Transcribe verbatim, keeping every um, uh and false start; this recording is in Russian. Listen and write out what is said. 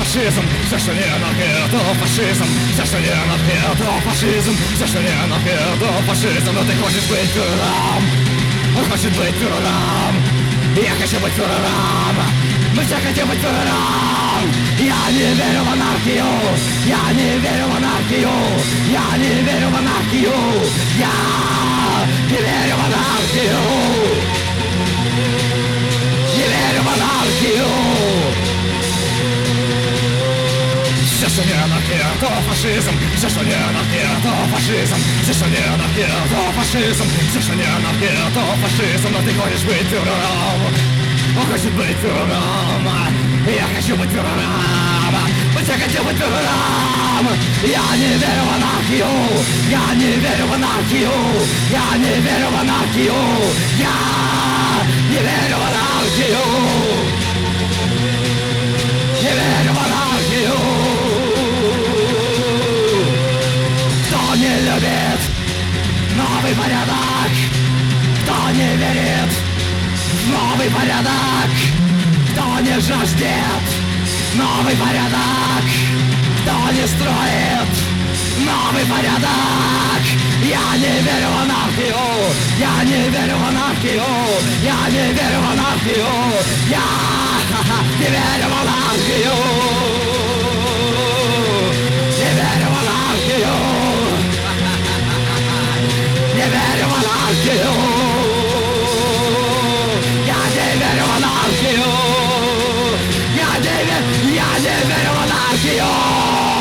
фашизм, все, что не анархия, то фашизм, все, что не анархия, то фашизм, все, что не анархия, то фашизм. Но ты хочешь быть фюрером, он хочет быть фюрером, я хочу быть фюрером, мы все хотим быть фюрером. Я не верю в анархию, я не верю в анархию, я не верю в анархию, я не верю в анархию, не верю в анархию. Все, что не анархия, то фашизм, все, что не анархия, то фашизм, все, что не анархия, то фашизм, все, что не анархия, то фашизм. Но ты хочешь быть фюрером, он хочет быть фюрером, я хочу быть фюрером, мы все хотим быть фюрером. Я не верю в анархию, я не верю в анархию, я не верю в анархию, я не верю в анархию, не верю в анархию. Кто не любит новый порядок, кто не верит в новый порядок, кто не жаждет новый порядок, кто не строит новый порядок. Я не верю в анархию, я не верю в анархию, я не верю в анархию, я не верю в анархию, не верю в анархию, не верю в анархию, я не верю в анархию, я не верю, я не верю в анархию.